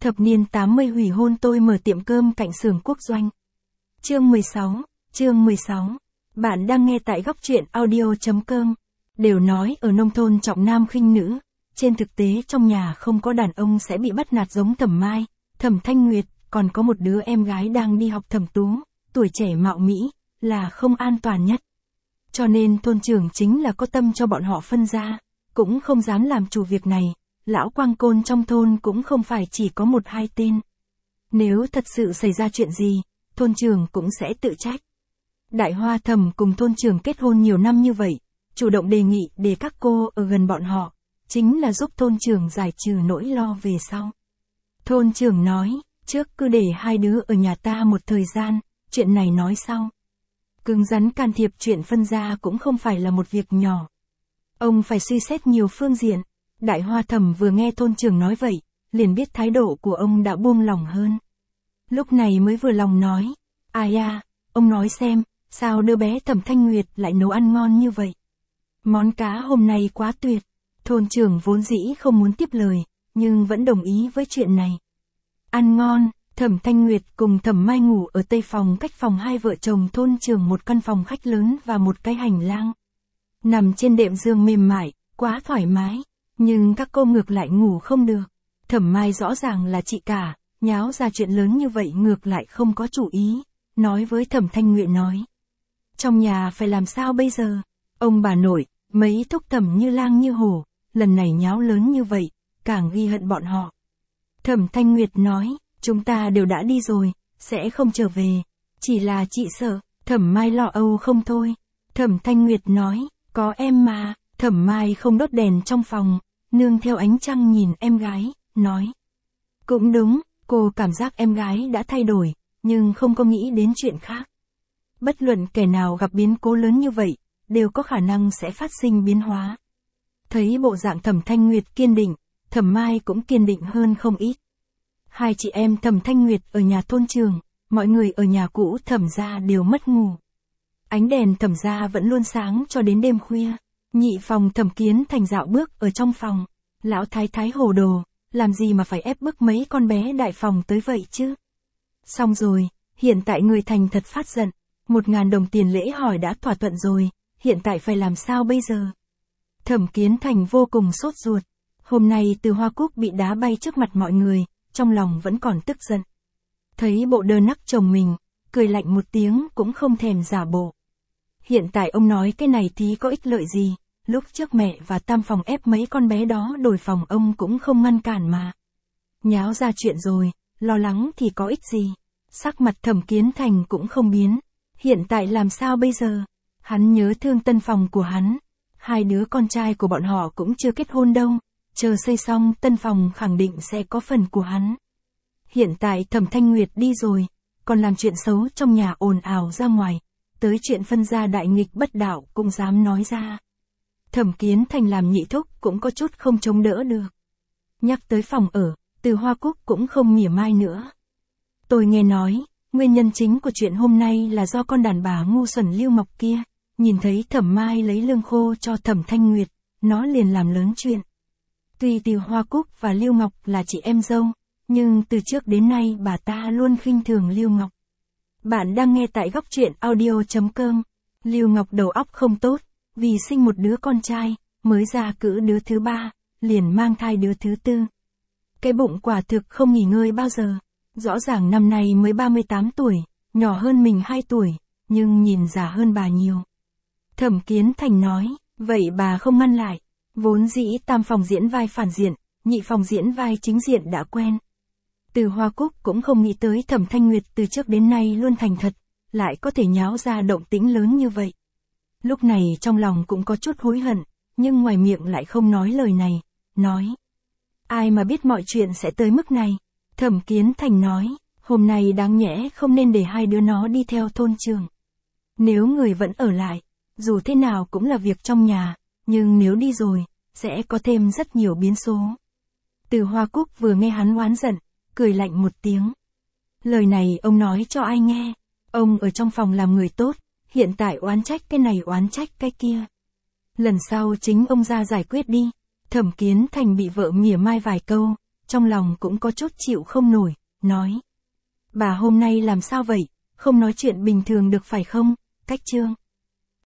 Thập niên 80 hủy hôn tôi mở tiệm cơm cạnh xưởng quốc doanh. Chương 16. Bạn đang nghe tại góc truyện audio.com. Đều nói ở nông thôn trọng nam khinh nữ, trên thực tế trong nhà không có đàn ông sẽ bị bắt nạt giống Thẩm Mai, Thẩm Thanh Nguyệt, còn có một đứa em gái đang đi học Thẩm Tú, tuổi trẻ mạo mỹ, là không an toàn nhất. Cho nên thôn trưởng chính là có tâm cho bọn họ phân ra, cũng không dám làm chủ việc này. Lão quang côn trong thôn cũng không phải chỉ có một hai tên. Nếu thật sự xảy ra chuyện gì, thôn trưởng cũng sẽ tự trách. Đại Hoa Thẩm cùng thôn trưởng kết hôn nhiều năm như vậy, chủ động đề nghị để các cô ở gần bọn họ, chính là giúp thôn trưởng giải trừ nỗi lo về sau. Thôn trưởng nói, trước cứ để hai đứa ở nhà ta một thời gian, chuyện này nói sau. Cứng rắn can thiệp chuyện phân gia cũng không phải là một việc nhỏ. Ông phải suy xét nhiều phương diện. Đại Hoa Thẩm vừa nghe thôn trưởng nói vậy, liền biết thái độ của ông đã buông lòng hơn. Lúc này mới vừa lòng nói, ai à, ông nói xem, sao đứa bé Thẩm Thanh Nguyệt lại nấu ăn ngon như vậy. Món cá hôm nay quá tuyệt. Thôn trưởng vốn dĩ không muốn tiếp lời, nhưng vẫn đồng ý với chuyện này. Ăn ngon, Thẩm Thanh Nguyệt cùng Thẩm Mai ngủ ở tây phòng cách phòng hai vợ chồng thôn trưởng một căn phòng khách lớn và một cái hành lang. Nằm trên đệm giường mềm mại, quá thoải mái. Nhưng các cô ngược lại ngủ không được. Thẩm Mai rõ ràng là chị cả, nháo ra chuyện lớn như vậy ngược lại không có chủ ý, nói với Thẩm Thanh Nguyệt nói. Trong nhà phải làm sao bây giờ? Ông bà nội, mấy thúc thẩm như lang như hổ, lần này nháo lớn như vậy, càng ghi hận bọn họ. Thẩm Thanh Nguyệt nói, chúng ta đều đã đi rồi, sẽ không trở về. Chỉ là chị sợ, Thẩm Mai lo âu không thôi. Thẩm Thanh Nguyệt nói, có em mà. Thẩm Mai không đốt đèn trong phòng, nương theo ánh trăng nhìn em gái, nói. Cũng đúng, cô cảm giác em gái đã thay đổi, nhưng không có nghĩ đến chuyện khác. Bất luận kẻ nào gặp biến cố lớn như vậy, đều có khả năng sẽ phát sinh biến hóa. Thấy bộ dạng Thẩm Thanh Nguyệt kiên định, Thẩm Mai cũng kiên định hơn không ít. Hai chị em Thẩm Thanh Nguyệt ở nhà thôn trường, mọi người ở nhà cũ Thẩm gia đều mất ngủ. Ánh đèn Thẩm gia vẫn luôn sáng cho đến đêm khuya. Nhị phòng Thẩm Kiến Thành dạo bước ở trong phòng, lão thái thái hồ đồ, làm gì mà phải ép bức mấy con bé đại phòng tới vậy chứ? Xong rồi, hiện tại người thành thật phát giận, 1.000 đồng tiền lễ hỏi đã thỏa thuận rồi, hiện tại phải làm sao bây giờ? Thẩm Kiến Thành vô cùng sốt ruột, hôm nay Từ Hoa Cúc bị đá bay trước mặt mọi người, trong lòng vẫn còn tức giận. Thấy bộ đơ nắc chồng mình, cười lạnh một tiếng cũng không thèm giả bộ. Hiện tại ông nói cái này thì có ích lợi gì? Lúc trước mẹ và tam phòng ép mấy con bé đó đổi phòng ông cũng không ngăn cản mà. Nháo ra chuyện rồi, lo lắng thì có ích gì. Sắc mặt Thẩm Kiến Thành cũng không biến. Hiện tại làm sao bây giờ? Hắn nhớ thương tân phòng của hắn. Hai đứa con trai của bọn họ cũng chưa kết hôn đâu. Chờ xây xong tân phòng khẳng định sẽ có phần của hắn. Hiện tại Thẩm Thanh Nguyệt đi rồi, còn làm chuyện xấu trong nhà ồn ào ra ngoài. Tới chuyện phân gia đại nghịch bất đạo cũng dám nói ra. Thẩm Kiến Thành làm nhị thúc cũng có chút không chống đỡ được. Nhắc tới phòng ở, Từ Hoa Cúc cũng không mỉa mai nữa. Tôi nghe nói, nguyên nhân chính của chuyện hôm nay là do con đàn bà ngu xuẩn Lưu Ngọc kia, nhìn thấy Thẩm Mai lấy lương khô cho Thẩm Thanh Nguyệt, nó liền làm lớn chuyện. Tuy Từ Hoa Cúc và Lưu Ngọc là chị em dâu, nhưng từ trước đến nay bà ta luôn khinh thường Lưu Ngọc. Bạn đang nghe tại góc truyện audio.com. Lưu Ngọc đầu óc không tốt, vì sinh một đứa con trai, mới ra cữ đứa thứ ba, liền mang thai đứa thứ tư. Cái bụng quả thực không nghỉ ngơi bao giờ. Rõ ràng năm nay mới 38 tuổi, nhỏ hơn mình 2 tuổi, nhưng nhìn già hơn bà nhiều. Thẩm Kiến Thành nói, vậy bà không ngăn lại. Vốn dĩ tam phòng diễn vai phản diện, nhị phòng diễn vai chính diện đã quen. Từ Hoa Cúc cũng không nghĩ tới Thẩm Thanh Nguyệt từ trước đến nay luôn thành thật, lại có thể nháo ra động tĩnh lớn như vậy. Lúc này trong lòng cũng có chút hối hận, nhưng ngoài miệng lại không nói lời này, nói. Ai mà biết mọi chuyện sẽ tới mức này. Thẩm Kiến Thành nói, hôm nay đáng nhẽ không nên để hai đứa nó đi theo thôn trường. Nếu người vẫn ở lại, dù thế nào cũng là việc trong nhà, nhưng nếu đi rồi, sẽ có thêm rất nhiều biến số. Từ Hoa Cúc vừa nghe hắn oán giận, cười lạnh một tiếng. Lời này ông nói cho ai nghe? Ông ở trong phòng làm người tốt, hiện tại oán trách cái này oán trách cái kia. Lần sau chính ông ra giải quyết đi. Thẩm Kiến Thành bị vợ mỉa mai vài câu, trong lòng cũng có chút chịu không nổi, nói. Bà hôm nay làm sao vậy, không nói chuyện bình thường được phải không, Cách Trương.